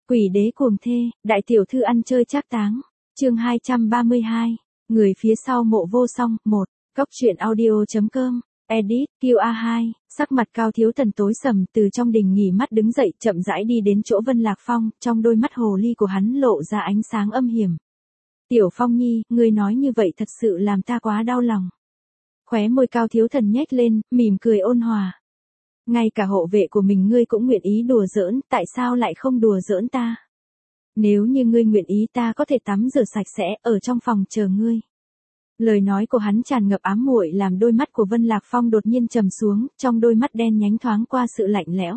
Quỷ đế cuồng thê, đại tiểu thư ăn chơi trác táng. Chương 232. Người phía sau Mộ Vô Song, 1. Cốc truyện audio.com. Edit, QA2. Sắc mặt Cao Thiếu Thần tối sầm, từ trong đình nghỉ mắt đứng dậy, chậm rãi đi đến chỗ Vân Lạc Phong, trong đôi mắt hồ ly của hắn lộ ra ánh sáng âm hiểm. Tiểu Phong nhi, ngươi nói như vậy thật sự làm ta quá đau lòng. Khóe môi Cao Thiếu Thần nhếch lên, mỉm cười ôn hòa. Ngay cả hộ vệ của mình ngươi cũng nguyện ý đùa giỡn, tại sao lại không đùa giỡn ta? Nếu như ngươi nguyện ý ta có thể tắm rửa sạch sẽ, ở trong phòng chờ ngươi. Lời nói của hắn tràn ngập ám muội làm đôi mắt của Vân Lạc Phong đột nhiên trầm xuống, trong đôi mắt đen nhánh thoáng qua sự lạnh lẽo.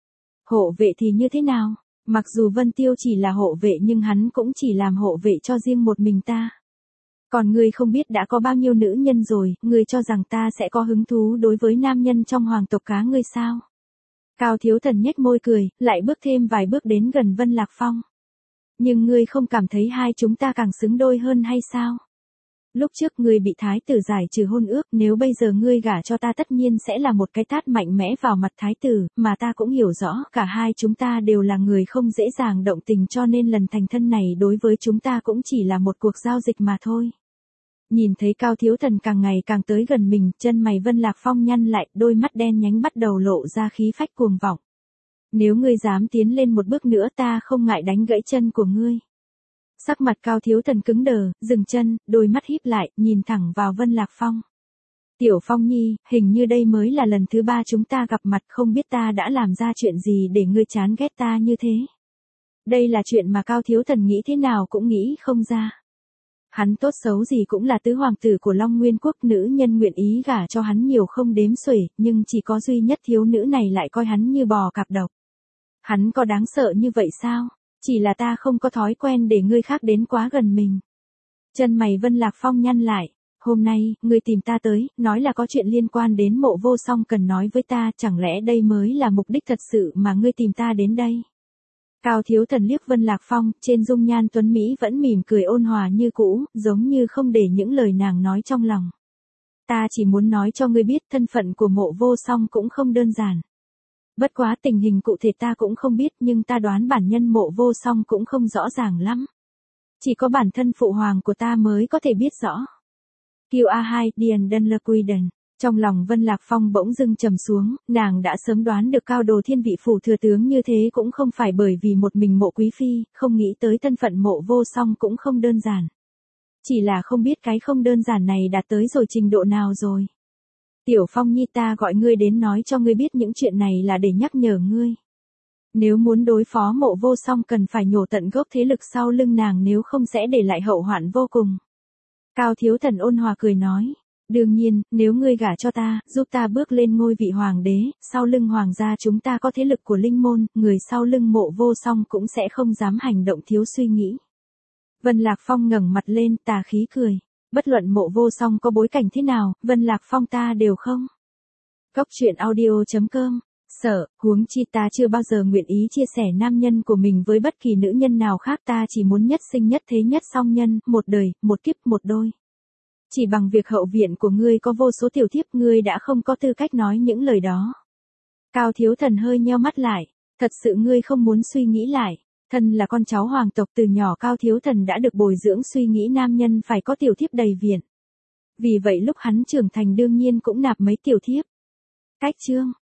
Hộ vệ thì như thế nào? Mặc dù Vân Tiêu chỉ là hộ vệ nhưng hắn cũng chỉ làm hộ vệ cho riêng một mình ta. Còn ngươi không biết đã có bao nhiêu nữ nhân rồi, ngươi cho rằng ta sẽ có hứng thú đối với nam nhân trong hoàng tộc cá ngươi sao? Cao Thiếu Thần nhếch môi cười, lại bước thêm vài bước đến gần Vân Lạc Phong. Nhưng ngươi không cảm thấy hai chúng ta càng xứng đôi hơn hay sao? Lúc trước ngươi bị thái tử giải trừ hôn ước, nếu bây giờ ngươi gả cho ta tất nhiên sẽ là một cái tát mạnh mẽ vào mặt thái tử, mà ta cũng hiểu rõ, cả hai chúng ta đều là người không dễ dàng động tình cho nên lần thành thân này đối với chúng ta cũng chỉ là một cuộc giao dịch mà thôi. Nhìn thấy Cao Thiếu Thần càng ngày càng tới gần mình, chân mày Vân Lạc Phong nhăn lại, đôi mắt đen nhánh bắt đầu lộ ra khí phách cuồng vọng. Nếu ngươi dám tiến lên một bước nữa ta không ngại đánh gãy chân của ngươi. Sắc mặt Cao Thiếu Thần cứng đờ, dừng chân, đôi mắt híp lại, nhìn thẳng vào Vân Lạc Phong. Tiểu Phong nhi, hình như đây mới là lần thứ 3 chúng ta gặp mặt, không biết ta đã làm ra chuyện gì để ngươi chán ghét ta như thế. Đây là chuyện mà Cao Thiếu Thần nghĩ thế nào cũng nghĩ không ra. Hắn tốt xấu gì cũng là tứ hoàng tử của Long Nguyên Quốc, nữ nhân nguyện ý gả cho hắn nhiều không đếm xuể, nhưng chỉ có duy nhất thiếu nữ này lại coi hắn như bò cạp độc. Hắn có đáng sợ như vậy sao? Chỉ là ta không có thói quen để người khác đến quá gần mình. Chân mày Vân Lạc Phong nhăn lại. Hôm nay, ngươi tìm ta tới, nói là có chuyện liên quan đến Mộ Vô Song cần nói với ta, chẳng lẽ đây mới là mục đích thật sự mà ngươi tìm ta đến đây? Cao Thiếu Thần liếc Vân Lạc Phong, trên dung nhan tuấn Mỹ vẫn mỉm cười ôn hòa như cũ, giống như không để những lời nàng nói trong lòng. Ta chỉ muốn nói cho ngươi biết thân phận của Mộ Vô Song cũng không đơn giản. Bất quá tình hình cụ thể ta cũng không biết nhưng ta đoán bản nhân Mộ Vô Song cũng không rõ ràng lắm. Chỉ có bản thân phụ hoàng của ta mới có thể biết rõ. QA2 Điền Đân Lơ Quy Đần. Trong lòng Vân Lạc Phong bỗng dưng trầm xuống, nàng đã sớm đoán được Cao Đồ Thiên vị phủ thừa tướng như thế cũng không phải bởi vì một mình Mộ Quý Phi, không nghĩ tới thân phận Mộ Vô Song cũng không đơn giản. Chỉ là không biết cái không đơn giản này đạt tới rồi trình độ nào rồi. Tiểu Phong nhi ta gọi ngươi đến nói cho ngươi biết những chuyện này là để nhắc nhở ngươi. Nếu muốn đối phó Mộ Vô Song cần phải nhổ tận gốc thế lực sau lưng nàng nếu không sẽ để lại hậu hoạn vô cùng. Cao Thiếu Thần ôn hòa cười nói. Đương nhiên, nếu ngươi gả cho ta, giúp ta bước lên ngôi vị hoàng đế, sau lưng hoàng gia chúng ta có thế lực của linh môn, người sau lưng Mộ Vô Song cũng sẽ không dám hành động thiếu suy nghĩ. Vân Lạc Phong ngẩng mặt lên, tà khí cười. Bất luận Mộ Vô Song có bối cảnh thế nào, Vân Lạc Phong ta đều không. Cốc truyện audio.com. Sợ, huống chi ta chưa bao giờ nguyện ý chia sẻ nam nhân của mình với bất kỳ nữ nhân nào khác, ta chỉ muốn nhất sinh nhất thế nhất song nhân, một đời, một kiếp một đôi. Chỉ bằng việc hậu viện của ngươi có vô số tiểu thiếp ngươi đã không có tư cách nói những lời đó. Cao Thiếu Thần hơi nheo mắt lại, thật sự ngươi không muốn suy nghĩ lại. Thân là con cháu hoàng tộc từ nhỏ Cao Thiếu Thần đã được bồi dưỡng suy nghĩ nam nhân phải có tiểu thiếp đầy viện. Vì vậy lúc hắn trưởng thành đương nhiên cũng nạp mấy tiểu thiếp. Cách chương.